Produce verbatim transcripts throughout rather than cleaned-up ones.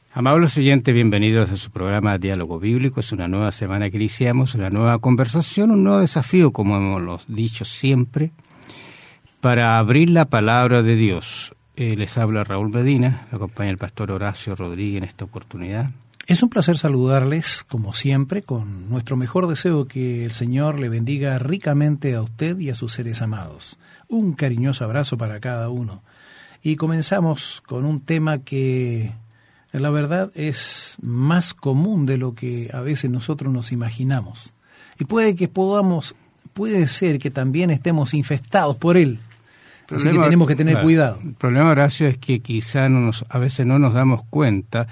Amables oyentes, bienvenidos a su programa Diálogo Bíblico. Es una nueva semana que iniciamos, una nueva conversación, un nuevo desafío, como hemos dicho siempre, para abrir la palabra de Dios. Eh, les habla Raúl Medina, me acompaña el pastor Horacio Rodríguez en esta oportunidad. Es un placer saludarles, como siempre, con nuestro mejor deseo que el Señor le bendiga ricamente a usted y a sus seres amados. Un cariñoso abrazo para cada uno. Y comenzamos con un tema que, la verdad, es más común de lo que a veces nosotros nos imaginamos. Y puede que podamos, puede ser que también estemos infestados por él. Así que tenemos que tener claro, cuidado. El problema, Horacio, es que quizá no nos, a veces no nos damos cuenta,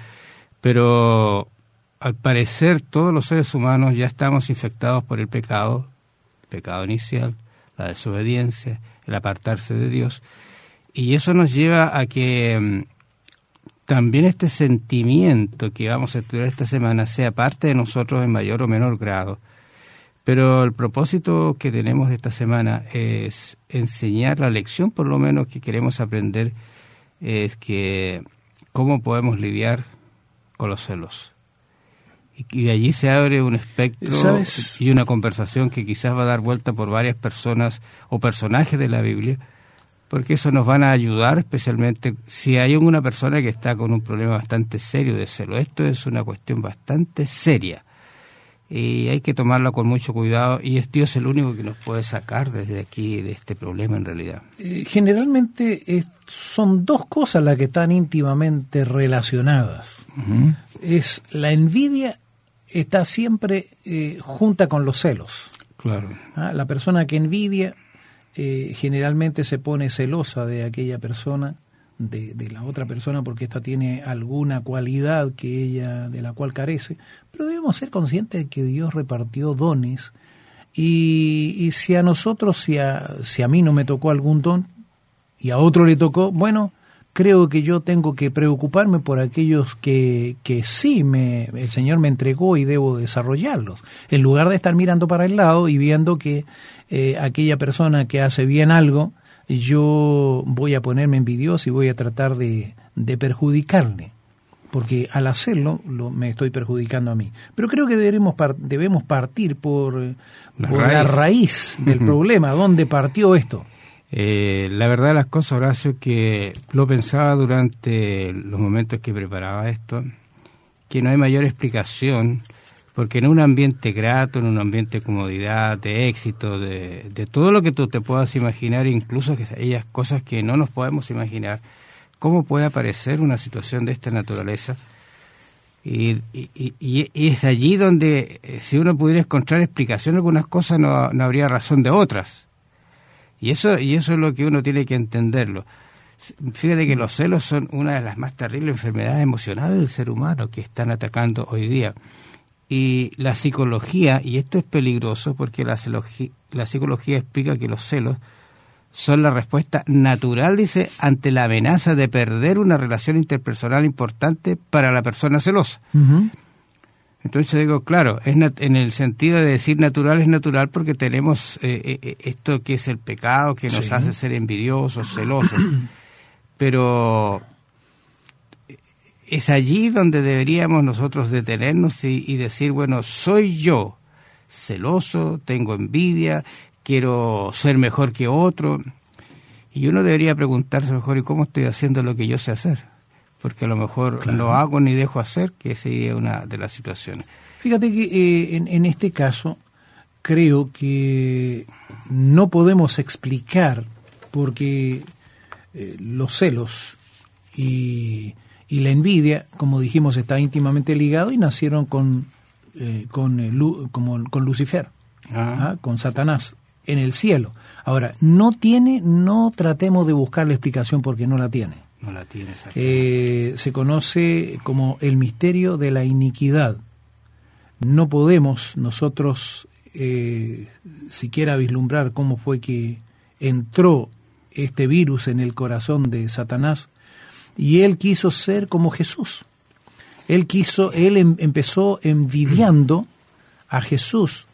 pero al parecer todos los seres humanos ya estamos infectados por el pecado, el pecado inicial, la desobediencia, el apartarse de Dios. Y eso nos lleva a que um, también este sentimiento que vamos a estudiar esta semana sea parte de nosotros en mayor o menor grado. Pero el propósito que tenemos esta semana es enseñar la lección, por lo menos que queremos aprender, es que cómo podemos lidiar con los celos. Y, y de allí se abre un espectro, ¿sabes?, y una conversación que quizás va a dar vuelta por varias personas o personajes de la Biblia, porque eso nos van a ayudar, especialmente si hay una persona que está con un problema bastante serio de celo. Esto es una cuestión bastante seria y hay que tomarla con mucho cuidado, y es Dios el único que nos puede sacar desde aquí de este problema en realidad. Eh, generalmente eh, son dos cosas las que están íntimamente relacionadas. Uh-huh. Es la envidia, está siempre eh, junta con los celos. Claro. ¿Ah? La persona que envidia Eh, generalmente se pone celosa de aquella persona, de, de la otra persona, porque ésta tiene alguna cualidad que ella de la cual carece. Pero debemos ser conscientes de que Dios repartió dones, y, y si a nosotros, si a, si a mí no me tocó algún don y a otro le tocó, bueno, creo que yo tengo que preocuparme por aquellos que, que sí me, el Señor me entregó y debo desarrollarlos, en lugar de estar mirando para el lado y viendo que eh, aquella persona que hace bien algo, yo voy a ponerme envidioso y voy a tratar de, de perjudicarle, porque al hacerlo lo, me estoy perjudicando a mí. Pero creo que debemos, debemos partir por, la, por raíz. la raíz del problema. ¿Dónde partió esto? Eh, la verdad de las cosas, Horacio, que lo pensaba durante los momentos que preparaba esto, que no hay mayor explicación, porque en un ambiente grato, en un ambiente de comodidad, de éxito, de, de todo lo que tú te puedas imaginar, incluso que aquellas cosas que no nos podemos imaginar, ¿cómo puede aparecer una situación de esta naturaleza? Y, y, y, y es allí donde, si uno pudiera encontrar explicación a algunas cosas, no, no habría razón de otras. Y eso y eso es lo que uno tiene que entenderlo. Fíjate que los celos son una de las más terribles enfermedades emocionales del ser humano que están atacando hoy día. Y la psicología, y esto es peligroso porque la psicología, la psicología explica que los celos son la respuesta natural, dice, ante la amenaza de perder una relación interpersonal importante para la persona celosa. Uh-huh. Entonces digo, claro, es nat- en el sentido de decir natural, es natural porque tenemos eh, eh, esto que es el pecado, que nos sí. hace ser envidiosos, celosos, pero es allí donde deberíamos nosotros detenernos y, y decir, bueno, soy yo celoso, tengo envidia, quiero ser mejor que otro, y uno debería preguntarse mejor, ¿y cómo estoy haciendo lo que yo sé hacer? Porque a lo mejor claro. no hago ni dejo hacer, que sería una de las situaciones. Fíjate que eh, en, en este caso creo que no podemos explicar, porque eh, los celos y, y la envidia, como dijimos, está íntimamente ligado y nacieron con, eh, con, eh, Lu, como, con Lucifer, ah. ¿ah? con Satanás en el cielo. Ahora, no tiene, no tratemos de buscar la explicación porque no la tiene. No la tiene, eh, se conoce como el misterio de la iniquidad. No podemos nosotros eh, siquiera vislumbrar cómo fue que entró este virus en el corazón de Satanás, y él quiso ser como Jesús. Él quiso, él em, empezó envidiando a Jesús,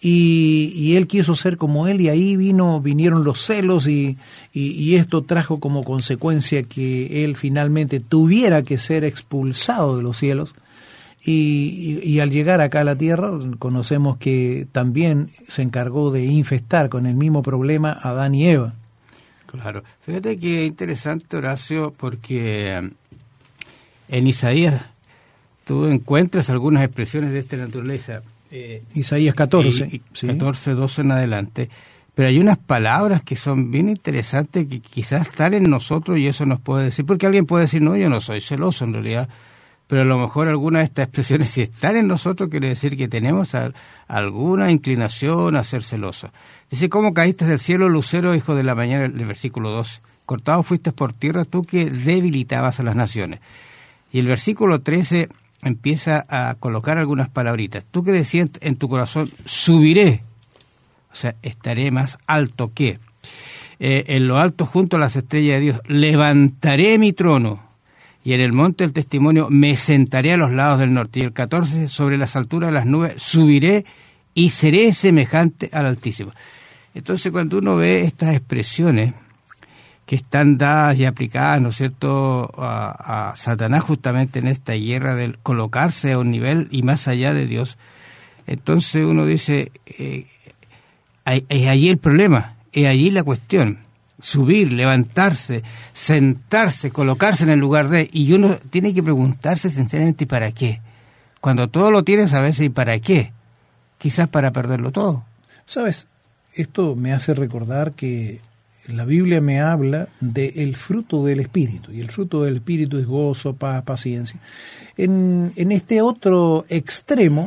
y, y él quiso ser como él, y ahí vino vinieron los celos, y, y, y esto trajo como consecuencia que él finalmente tuviera que ser expulsado de los cielos. Y, y, y al llegar acá a la tierra, conocemos que también se encargó de infestar con el mismo problema a Adán y Eva. Claro. Fíjate que interesante, Horacio, porque en Isaías tú encuentras algunas expresiones de esta naturaleza. Eh, Isaías catorce. Y, y ¿sí? catorce, doce en adelante. Pero hay unas palabras que son bien interesantes que quizás están en nosotros y eso nos puede decir. Porque alguien puede decir, no, yo no soy celoso en realidad. Pero a lo mejor alguna de estas expresiones, si están en nosotros, quiere decir que tenemos a, alguna inclinación a ser celosos. Dice, ¿cómo caíste del cielo, lucero, hijo de la mañana? El versículo doce. Cortado fuiste por tierra, tú que debilitabas a las naciones. Y el versículo trece empieza a colocar algunas palabritas. Tú que decías en tu corazón, subiré, o sea, estaré más alto que. Eh, en lo alto junto a las estrellas de Dios, levantaré mi trono. Y en el monte del testimonio me sentaré a los lados del norte. Y el catorce, sobre las alturas de las nubes, subiré y seré semejante al Altísimo. Entonces, cuando uno ve estas expresiones que están dadas y aplicadas, ¿no es cierto?, a, a Satanás justamente en esta guerra del colocarse a un nivel y más allá de Dios, entonces uno dice, eh, es allí el problema, es allí la cuestión. Subir, levantarse, sentarse, colocarse en el lugar de... Y uno tiene que preguntarse sinceramente, ¿y para qué? Cuando todo lo tienes a veces, ¿y para qué? Quizás para perderlo todo. ¿Sabes? Esto me hace recordar que la Biblia me habla del fruto del Espíritu. Y el fruto del Espíritu es gozo, paz, paciencia. En, en este otro extremo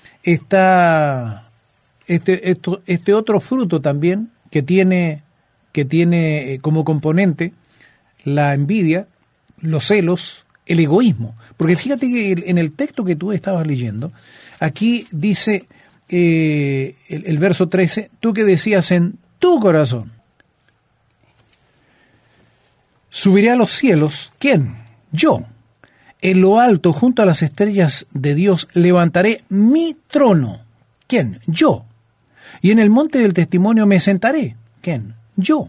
está este, esto, este otro fruto también que tiene... que tiene como componente la envidia, los celos, el egoísmo. Porque fíjate que en el texto que tú estabas leyendo, aquí dice eh, el, el verso trece, tú que decías en tu corazón, subiré a los cielos, ¿quién? Yo. En lo alto, junto a las estrellas de Dios, levantaré mi trono. ¿Quién? Yo. Y en el monte del testimonio me sentaré. ¿Quién? Yo.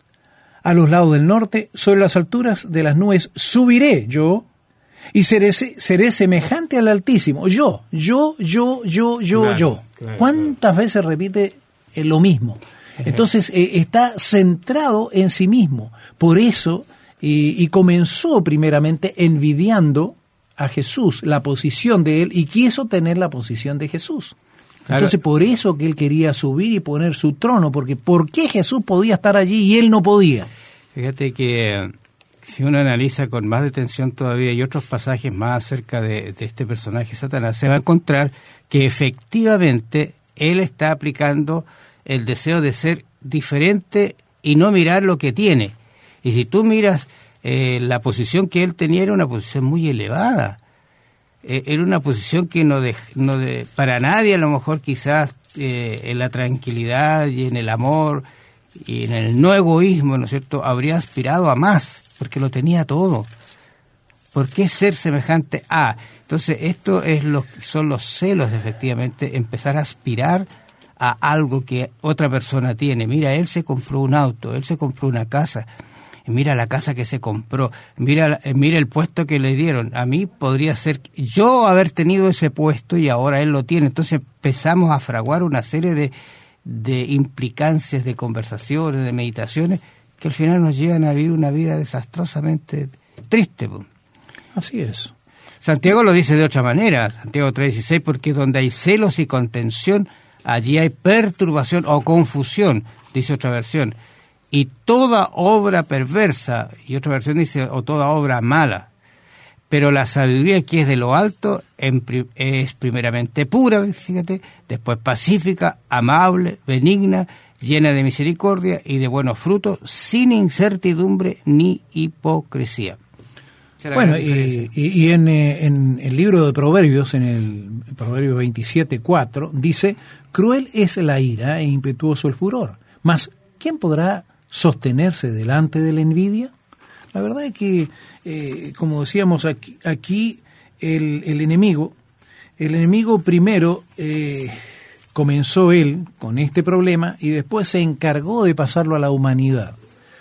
A los lados del norte, sobre las alturas de las nubes, subiré yo, y seré, seré semejante al Altísimo. Yo, yo, yo, yo, yo, claro, yo. Claro, ¿cuántas claro. veces repite lo mismo? Entonces, eh, está centrado en sí mismo. Por eso, eh, y comenzó primeramente envidiando a Jesús, la posición de él, y quiso tener la posición de Jesús. Entonces, por eso que él quería subir y poner su trono, porque ¿por qué Jesús podía estar allí y él no podía? Fíjate que si uno analiza con más detención todavía y otros pasajes más acerca de, de este personaje Satanás, se va a encontrar que efectivamente él está aplicando el deseo de ser diferente y no mirar lo que tiene. Y si tú miras eh, la posición que él tenía, era una posición muy elevada. Era una posición que no de, no de, para nadie a lo mejor quizás eh, en la tranquilidad y en el amor y en el no egoísmo, ¿no es cierto?, habría aspirado a más, porque lo tenía todo. ¿Por qué ser semejante a? Entonces esto es lo, son los celos, efectivamente, empezar a aspirar a algo que otra persona tiene. Mira, él se compró un auto, él se compró una casa, mira la casa que se compró, mira, mira el puesto que le dieron. A mí podría ser yo haber tenido ese puesto y ahora él lo tiene. Entonces empezamos a fraguar una serie de, de implicancias, de conversaciones, de meditaciones, que al final nos llevan a vivir una vida desastrosamente triste. Así es. Santiago lo dice de otra manera, Santiago tres dieciséis, porque donde hay celos y contención, allí hay perturbación o confusión, dice otra versión. Y toda obra perversa, y otra versión dice, o toda obra mala. Pero la sabiduría que es de lo alto en, es primeramente pura, fíjate, después pacífica, amable, benigna, llena de misericordia y de buenos frutos, sin incertidumbre ni hipocresía. Bueno, y, y en, en el libro de Proverbios, en el Proverbio veintisiete cuatro, dice, cruel es la ira e impetuoso el furor, mas ¿quién podrá sostenerse delante de la envidia? La verdad es que, eh, como decíamos aquí, aquí el, el enemigo, el enemigo primero eh, comenzó él con este problema y después se encargó de pasarlo a la humanidad.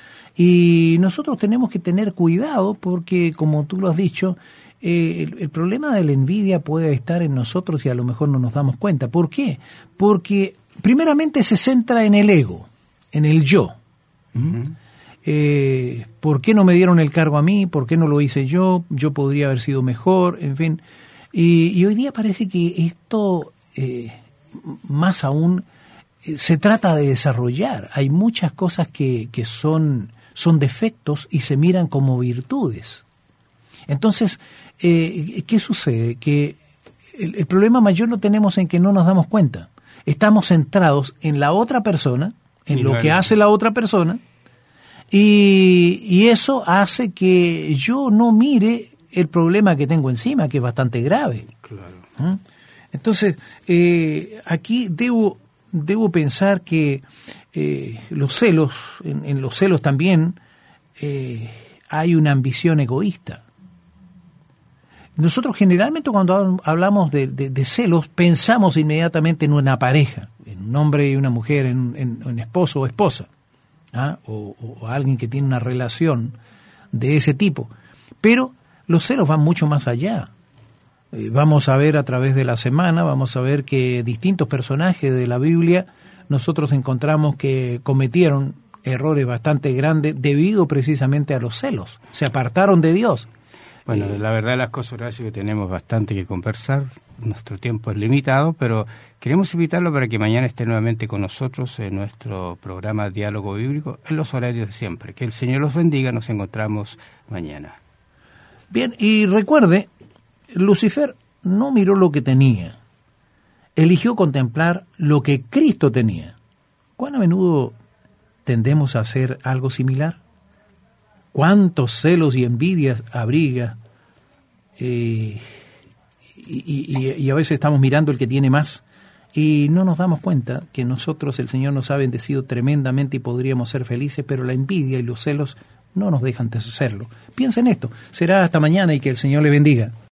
Y nosotros tenemos que tener cuidado porque, como tú lo has dicho, eh, el, el problema de la envidia puede estar en nosotros y a lo mejor no nos damos cuenta. ¿Por qué? Porque primeramente se centra en el ego, en el yo. ¿Mm? Eh, ¿Por qué no me dieron el cargo a mí? ¿Por qué no lo hice yo? Yo podría haber sido mejor, en fin. Y, y hoy día parece que esto, eh, más aún, eh, se trata de desarrollar. Hay muchas cosas que, que son, son defectos y se miran como virtudes. Entonces, eh, ¿qué sucede? Que el, el problema mayor lo tenemos en que no nos damos cuenta. Estamos centrados en la otra persona, en lo que hace la otra persona, y, y eso hace que yo no mire el problema que tengo encima, que es bastante grave. Claro. ¿Mm? Entonces, eh, aquí debo, debo pensar que eh, los celos, en, en los celos también eh, hay una ambición egoísta. Nosotros generalmente cuando hablamos de, de, de celos pensamos inmediatamente en una pareja, en un hombre y una mujer, en, en, en un esposo o esposa, ¿ah? o, o alguien que tiene una relación de ese tipo. Pero los celos van mucho más allá. Eh, vamos a ver a través de la semana, vamos a ver que distintos personajes de la Biblia nosotros encontramos que cometieron errores bastante grandes debido precisamente a los celos. Se apartaron de Dios. Bueno, eh, la verdad de las cosas, Horacio, que tenemos bastante que conversar. Nuestro tiempo es limitado, pero queremos invitarlo para que mañana esté nuevamente con nosotros en nuestro programa Diálogo Bíblico en los horarios de siempre. Que el Señor los bendiga, nos encontramos mañana. Bien, y recuerde, Lucifer no miró lo que tenía, eligió contemplar lo que Cristo tenía. ¿Cuán a menudo tendemos a hacer algo similar? ¿Cuántos celos y envidias abriga? Eh, y, y, y a veces estamos mirando el que tiene más y no nos damos cuenta que nosotros, el Señor nos ha bendecido tremendamente y podríamos ser felices, pero la envidia y los celos no nos dejan de hacerlo. Piensa en esto. Será hasta mañana y que el Señor le bendiga.